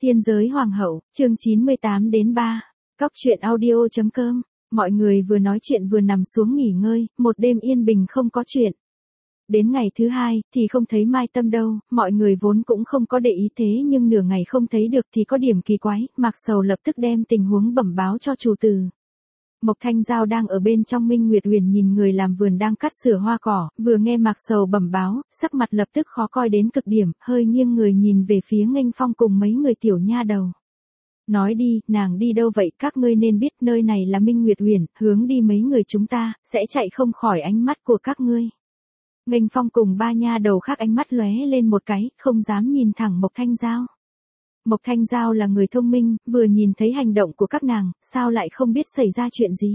Tiên giới hoàng hậu, chương 98 đến 3. Cóc truyện audio.com. Mọi người vừa nói chuyện vừa nằm xuống nghỉ ngơi, một đêm yên bình không có chuyện. Đến ngày thứ hai, thì không thấy Mai Tâm đâu, mọi người vốn cũng không có để ý thế nhưng nửa ngày không thấy được thì có điểm kỳ quái, Mạc Sầu lập tức đem tình huống bẩm báo cho chủ tử. Mộc Thanh Giao đang ở bên trong Minh Nguyệt Huyền nhìn người làm vườn đang cắt sửa hoa cỏ, vừa nghe Mạc Sầu bẩm báo, sắc mặt lập tức khó coi đến cực điểm, hơi nghiêng người nhìn về phía Nghênh Phong cùng mấy người tiểu nha đầu. Nói đi, nàng đi đâu vậy, các ngươi nên biết nơi này là Minh Nguyệt Huyền, hướng đi mấy người chúng ta, sẽ chạy không khỏi ánh mắt của các ngươi. Nghênh Phong cùng ba nha đầu khác ánh mắt lóe lên một cái, không dám nhìn thẳng Mộc Thanh Giao. Mộc Thanh Giao là người thông minh, vừa nhìn thấy hành động của các nàng, sao lại không biết xảy ra chuyện gì.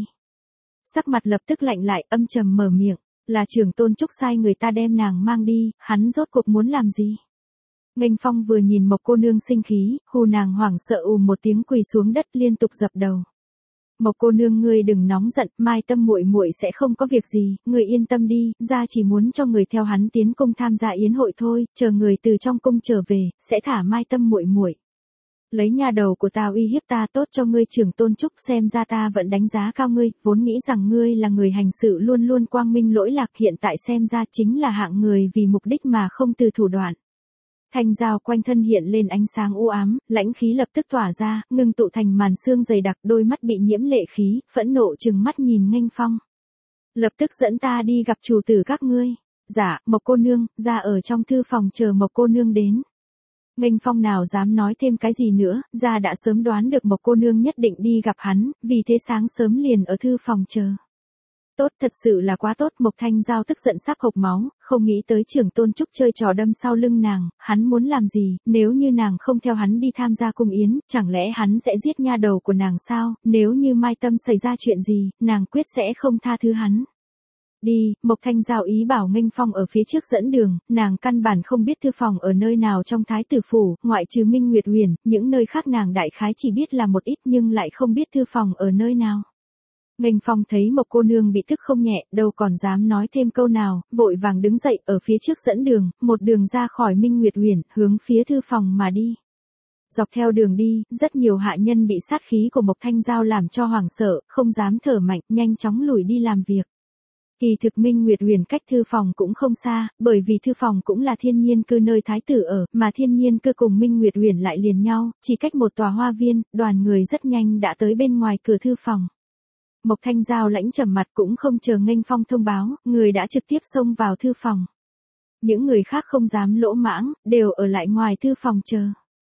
Sắc mặt lập tức lạnh lại, âm trầm mở miệng, là trưởng tôn Trúc sai người ta đem nàng mang đi, hắn rốt cuộc muốn làm gì. Nghênh Phong vừa nhìn Mộc cô nương sinh khí, hù nàng hoảng sợ một tiếng quỳ xuống đất liên tục dập đầu. Mộc cô nương ngươi đừng nóng giận, Mai Tâm muội muội sẽ không có việc gì, ngươi yên tâm đi, gia chỉ muốn cho người theo hắn tiến cung tham gia yến hội thôi, chờ người từ trong cung trở về, sẽ thả Mai Tâm muội muội. Lấy nha đầu của ta uy hiếp ta, tốt cho ngươi trưởng tôn Trúc, xem ra ta vẫn đánh giá cao ngươi, vốn nghĩ rằng ngươi là người hành sự luôn luôn quang minh lỗi lạc, hiện tại xem ra chính là hạng người vì mục đích mà không từ thủ đoạn. Thanh Giao quanh thân hiện lên ánh sáng u ám, lãnh khí lập tức tỏa ra, ngưng tụ thành màn sương dày đặc, đôi mắt bị nhiễm lệ khí, phẫn nộ trừng mắt nhìn Nghênh Phong. Lập tức dẫn ta đi gặp chủ tử các ngươi. Dạ, Mộc cô nương, ra ở trong thư phòng chờ Mộc cô nương đến. Nghênh Phong nào dám nói thêm cái gì nữa, ra đã sớm đoán được Mộc cô nương nhất định đi gặp hắn, vì thế sáng sớm liền ở thư phòng chờ. Tốt, thật sự là quá tốt, Mộc Thanh Giao tức giận sắp hộc máu, không nghĩ tới trưởng tôn Trúc chơi trò đâm sau lưng nàng, hắn muốn làm gì, nếu như nàng không theo hắn đi tham gia cung yến, chẳng lẽ hắn sẽ giết nha đầu của nàng sao, nếu như Mai Tâm xảy ra chuyện gì, nàng quyết sẽ không tha thứ hắn. Đi, Mộc Thanh Giao ý bảo Nghênh Phong ở phía trước dẫn đường, nàng căn bản không biết thư phòng ở nơi nào trong Thái tử phủ, ngoại trừ Minh Nguyệt Huyền, những nơi khác nàng đại khái chỉ biết là một ít nhưng lại không biết thư phòng ở nơi nào. Nghênh Phong thấy Mộc cô nương bị tức không nhẹ, đâu còn dám nói thêm câu nào, vội vàng đứng dậy ở phía trước dẫn đường, một đường ra khỏi Minh Nguyệt Huyền, hướng phía thư phòng mà đi. Dọc theo đường đi, rất nhiều hạ nhân bị sát khí của Mộc Thanh Giao làm cho hoảng sợ, không dám thở mạnh, nhanh chóng lùi đi làm việc. Kỳ thực Minh Nguyệt Huyền cách thư phòng cũng không xa, bởi vì thư phòng cũng là Thiên Nhiên Cư nơi thái tử ở, mà Thiên Nhiên Cư cùng Minh Nguyệt Huyền lại liền nhau, chỉ cách một tòa hoa viên, đoàn người rất nhanh đã tới bên ngoài cửa thư phòng. Mộc Thanh Giao lãnh trầm mặt cũng không chờ Nghênh Phong thông báo, người đã trực tiếp xông vào thư phòng. Những người khác không dám lỗ mãng, đều ở lại ngoài thư phòng chờ.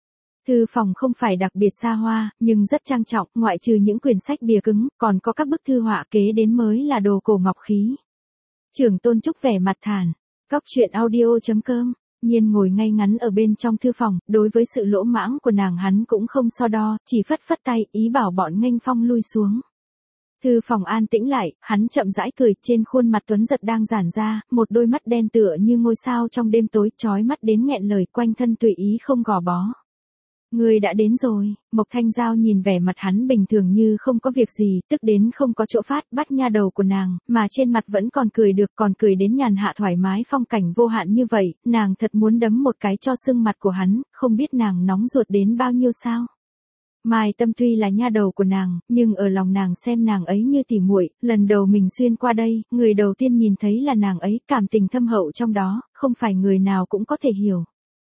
Thư phòng không phải đặc biệt xa hoa, nhưng rất trang trọng, ngoại trừ những quyển sách bìa cứng, còn có các bức thư họa kế đến mới là đồ cổ ngọc khí. Trưởng tôn Trúc vẻ mặt thản, cóc truyện audio.com, Nhiên ngồi ngay ngắn ở bên trong thư phòng, đối với sự lỗ mãng của nàng hắn cũng không so đo, chỉ phất phất tay, ý bảo bọn Nghênh Phong lui xuống. Thư phòng an tĩnh lại, hắn chậm rãi cười, trên khuôn mặt tuấn giật đang giãn ra, một đôi mắt đen tựa như ngôi sao trong đêm tối, chói mắt đến nghẹn lời, quanh thân tùy ý không gò bó. Người đã đến rồi, Mộc Thanh Giao nhìn vẻ mặt hắn bình thường như không có việc gì, tức đến không có chỗ phát, bắt nha đầu của nàng, mà trên mặt vẫn còn cười được, còn cười đến nhàn hạ thoải mái, phong cảnh vô hạn như vậy, nàng thật muốn đấm một cái cho sưng mặt của hắn, không biết nàng nóng ruột đến bao nhiêu sao. Mai Tâm tuy là nha đầu của nàng, nhưng ở lòng nàng xem nàng ấy như tỉ muội, lần đầu mình xuyên qua đây, người đầu tiên nhìn thấy là nàng ấy, cảm tình thâm hậu trong đó, không phải người nào cũng có thể hiểu.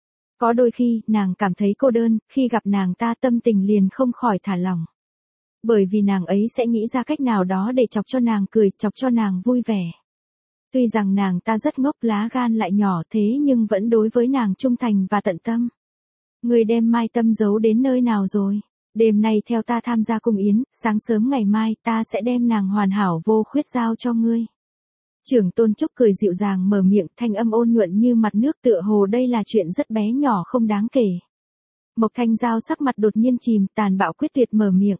Có đôi khi, nàng cảm thấy cô đơn, khi gặp nàng ta tâm tình liền không khỏi thả lỏng. Bởi vì nàng ấy sẽ nghĩ ra cách nào đó để chọc cho nàng cười, chọc cho nàng vui vẻ. Tuy rằng nàng ta rất ngốc, lá gan lại nhỏ thế nhưng vẫn đối với nàng trung thành và tận tâm. Người đem Mai Tâm giấu đến nơi nào rồi? Đêm nay theo ta tham gia cung yến, sáng sớm ngày mai ta sẽ đem nàng hoàn hảo vô khuyết giao cho ngươi. Trưởng tôn Trúc cười dịu dàng mở miệng, thanh âm ôn nhuận như mặt nước, tựa hồ đây là chuyện rất bé nhỏ không đáng kể. Mộc Thanh Giao sắc mặt đột nhiên chìm, tàn bạo quyết tuyệt mở miệng.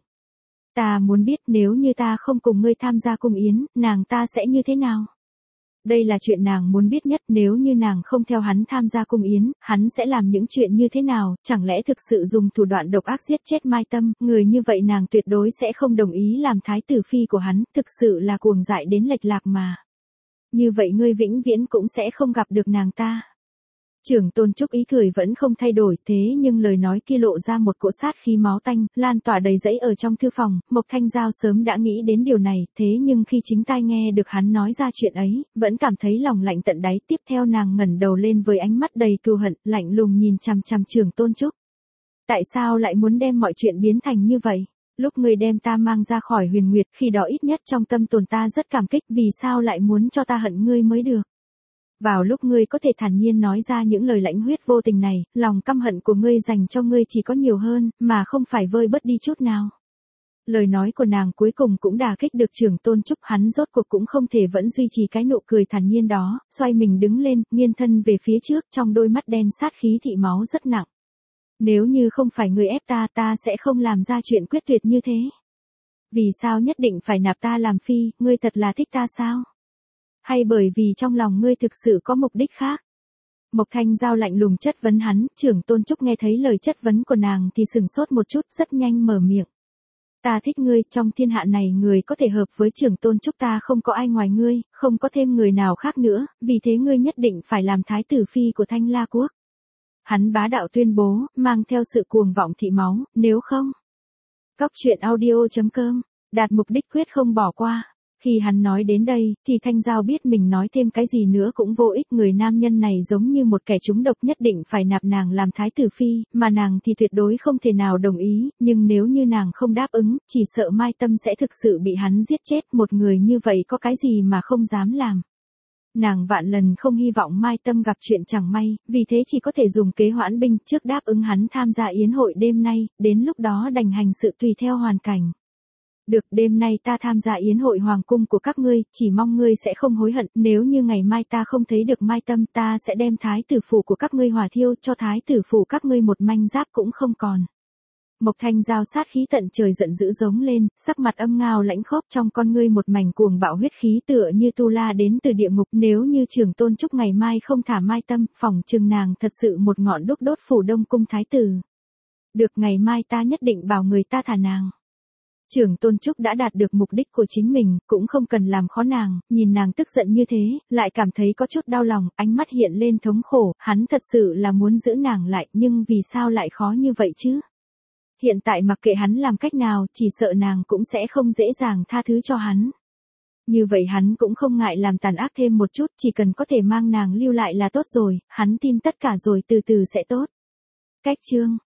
Ta muốn biết nếu như ta không cùng ngươi tham gia cung yến, nàng ta sẽ như thế nào? Đây là chuyện nàng muốn biết nhất, nếu như nàng không theo hắn tham gia cung yến, hắn sẽ làm những chuyện như thế nào, chẳng lẽ thực sự dùng thủ đoạn độc ác giết chết Mai Tâm, người như vậy nàng tuyệt đối sẽ không đồng ý làm thái tử phi của hắn, thực sự là cuồng dại đến lệch lạc mà. Như vậy ngươi vĩnh viễn cũng sẽ không gặp được nàng ta. Trưởng Tôn Trúc ý cười vẫn không thay đổi, thế nhưng lời nói kia lộ ra một cỗ sát khí máu tanh, lan tỏa đầy rẫy ở trong thư phòng. Mộc Thanh Giao sớm đã nghĩ đến điều này, thế nhưng khi chính tai nghe được hắn nói ra chuyện ấy, vẫn cảm thấy lòng lạnh tận đáy. Tiếp theo nàng ngẩng đầu lên với ánh mắt đầy cừu hận, lạnh lùng nhìn chằm chằm Trưởng Tôn Trúc. Tại sao lại muốn đem mọi chuyện biến thành như vậy? Lúc ngươi đem ta mang ra khỏi Huyền Nguyệt, khi đó ít nhất trong tâm tồn ta rất cảm kích, vì sao lại muốn cho ta hận ngươi mới được? Vào lúc ngươi có thể thản nhiên nói ra những lời lãnh huyết vô tình này, lòng căm hận của ngươi dành cho ngươi chỉ có nhiều hơn, mà không phải vơi bớt đi chút nào. Lời nói của nàng cuối cùng cũng đả kích được Trưởng Tôn Trúc, hắn rốt cuộc cũng không thể vẫn duy trì cái nụ cười thản nhiên đó, xoay mình đứng lên, nghiêng thân về phía trước, trong đôi mắt đen sát khí thị máu rất nặng. Nếu như không phải ngươi ép ta, ta sẽ không làm ra chuyện quyết tuyệt như thế. Vì sao nhất định phải nạp ta làm phi, ngươi thật là thích ta sao? Hay bởi vì trong lòng ngươi thực sự có mục đích khác? Mộc Thanh Giao lạnh lùng chất vấn hắn. Trưởng Tôn Trúc nghe thấy lời chất vấn của nàng thì sừng sốt một chút, rất nhanh mở miệng. Ta thích ngươi, trong thiên hạ này người có thể hợp với Trưởng Tôn Trúc ta không có ai ngoài ngươi, không có thêm người nào khác nữa, vì thế ngươi nhất định phải làm thái tử phi của Thanh La Quốc. Hắn bá đạo tuyên bố, mang theo sự cuồng vọng thị máu, nếu không. Cóc truyện audio.com, đạt mục đích quyết không bỏ qua. Khi hắn nói đến đây, thì Thanh Giao biết mình nói thêm cái gì nữa cũng vô ích. Người nam nhân này giống như một kẻ trúng độc, nhất định phải nạp nàng làm thái tử phi, mà nàng thì tuyệt đối không thể nào đồng ý, nhưng nếu như nàng không đáp ứng, chỉ sợ Mai Tâm sẽ thực sự bị hắn giết chết. Một người như vậy có cái gì mà không dám làm. Nàng vạn lần không hy vọng Mai Tâm gặp chuyện chẳng may, vì thế chỉ có thể dùng kế hoãn binh, trước đáp ứng hắn tham gia yến hội đêm nay, đến lúc đó đành hành sự tùy theo hoàn cảnh. Được, đêm nay ta tham gia yến hội hoàng cung của các ngươi, chỉ mong ngươi sẽ không hối hận, nếu như ngày mai ta không thấy được Mai Tâm, ta sẽ đem thái tử phủ của các ngươi hỏa thiêu, cho thái tử phủ các ngươi một manh giáp cũng không còn. Mộc Thanh Giao sát khí tận trời giận dữ giống lên, sắc mặt âm ngao lãnh khốc, trong con ngươi một mảnh cuồng bạo huyết khí tựa như tu la đến từ địa ngục. Nếu như Trưởng Tôn Trúc ngày mai không thả Mai Tâm, phỏng chừng nàng thật sự một ngọn đuốc đốt phủ Đông cung thái tử. Được, ngày mai ta nhất định bảo người ta thả nàng. Trưởng Tôn Trúc đã đạt được mục đích của chính mình, cũng không cần làm khó nàng. Nhìn nàng tức giận như thế, lại cảm thấy có chút đau lòng, ánh mắt hiện lên thống khổ. Hắn thật sự là muốn giữ nàng lại, nhưng vì sao lại khó như vậy chứ? Hiện tại mặc kệ hắn làm cách nào, chỉ sợ nàng cũng sẽ không dễ dàng tha thứ cho hắn. Như vậy hắn cũng không ngại làm tàn ác thêm một chút, chỉ cần có thể mang nàng lưu lại là tốt rồi, hắn tin tất cả rồi từ từ sẽ tốt. Cách chương